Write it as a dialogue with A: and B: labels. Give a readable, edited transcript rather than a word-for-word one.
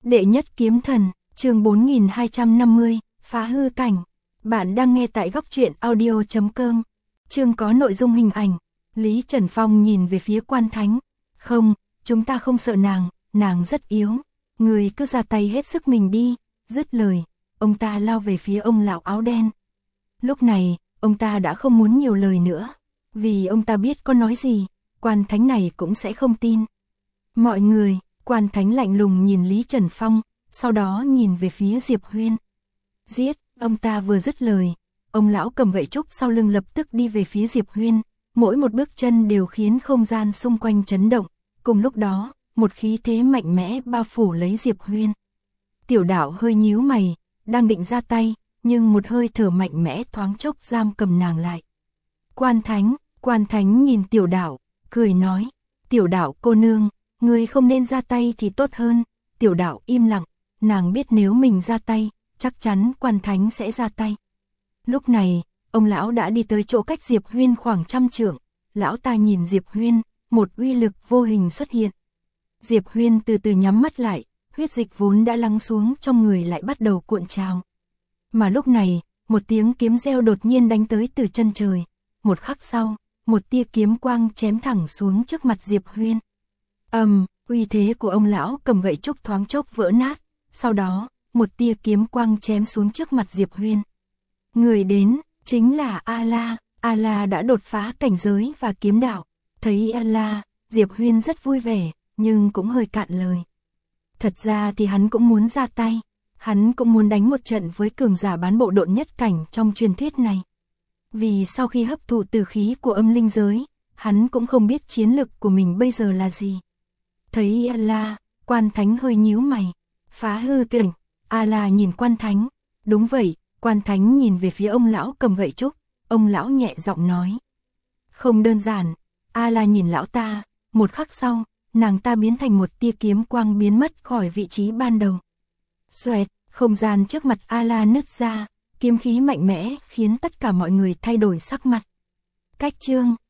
A: Đệ nhất kiếm thần, chương 4250, phá hư cảnh. Bạn đang nghe tại góc truyện audio.com. Chương có nội dung hình ảnh. Lý Trần Phong nhìn về phía Quan Thánh. Không, chúng ta không sợ nàng rất yếu. Người cứ ra tay hết sức mình đi. Dứt lời, ông ta lao về phía ông lão áo đen. Lúc này, ông ta đã không muốn nhiều lời nữa. Vì ông ta biết có nói gì, Quan Thánh này cũng sẽ không tin. Mọi người, Quan Thánh lạnh lùng nhìn Lý Trần Phong, sau đó nhìn về phía Diệp Huyên. Giết, ông ta vừa dứt lời, ông lão cầm gậy trúc sau lưng lập tức đi về phía Diệp Huyên, mỗi một bước chân đều khiến không gian xung quanh chấn động, cùng lúc đó, một khí thế mạnh mẽ bao phủ lấy Diệp Huyên. Tiểu Đạo hơi nhíu mày, đang định ra tay, nhưng một hơi thở mạnh mẽ thoáng chốc giam cầm nàng lại. Quan Thánh nhìn Tiểu Đạo, cười nói, Tiểu Đạo cô nương, ngươi không nên ra tay thì tốt hơn. Tiểu Đạo im lặng, nàng biết nếu mình ra tay, chắc chắn Quan Thánh sẽ ra tay. Lúc này, ông lão đã đi tới chỗ cách Diệp Huyên khoảng 100 trượng, lão ta nhìn Diệp Huyên, một uy lực vô hình xuất hiện. Diệp Huyên từ từ nhắm mắt lại, huyết dịch vốn đã lắng xuống trong người lại bắt đầu cuộn trào. Mà lúc này, một tiếng kiếm reo đột nhiên đánh tới từ chân trời, một khắc sau, một tia kiếm quang chém thẳng xuống trước mặt Diệp Huyên. Uy thế của ông lão cầm gậy trúc thoáng chốc vỡ nát, sau đó, một tia kiếm quang chém xuống trước mặt Diệp Huyên. Người đến, chính là A-la. A-la đã đột phá cảnh giới và kiếm đạo. Thấy A-la, Diệp Huyên rất vui vẻ, nhưng cũng hơi cạn lời. Thật ra thì hắn cũng muốn ra tay, hắn cũng muốn đánh một trận với cường giả bán bộ độn nhất cảnh trong truyền thuyết này. Vì sau khi hấp thụ tử khí của âm linh giới, hắn cũng không biết chiến lực của mình bây giờ là gì. Thấy A-la, Quan Thánh hơi nhíu mày. Phá hư cảnh. A-la nhìn Quan Thánh. Đúng vậy, Quan Thánh nhìn về phía ông lão cầm gậy trúc. Ông lão nhẹ giọng nói. Không đơn giản. A-la nhìn lão ta. Một khắc sau, nàng ta biến thành một tia kiếm quang biến mất khỏi vị trí ban đầu. Xoẹt, không gian trước mặt A-la nứt ra. Kiếm khí mạnh mẽ khiến tất cả mọi người thay đổi sắc mặt. Cách chương.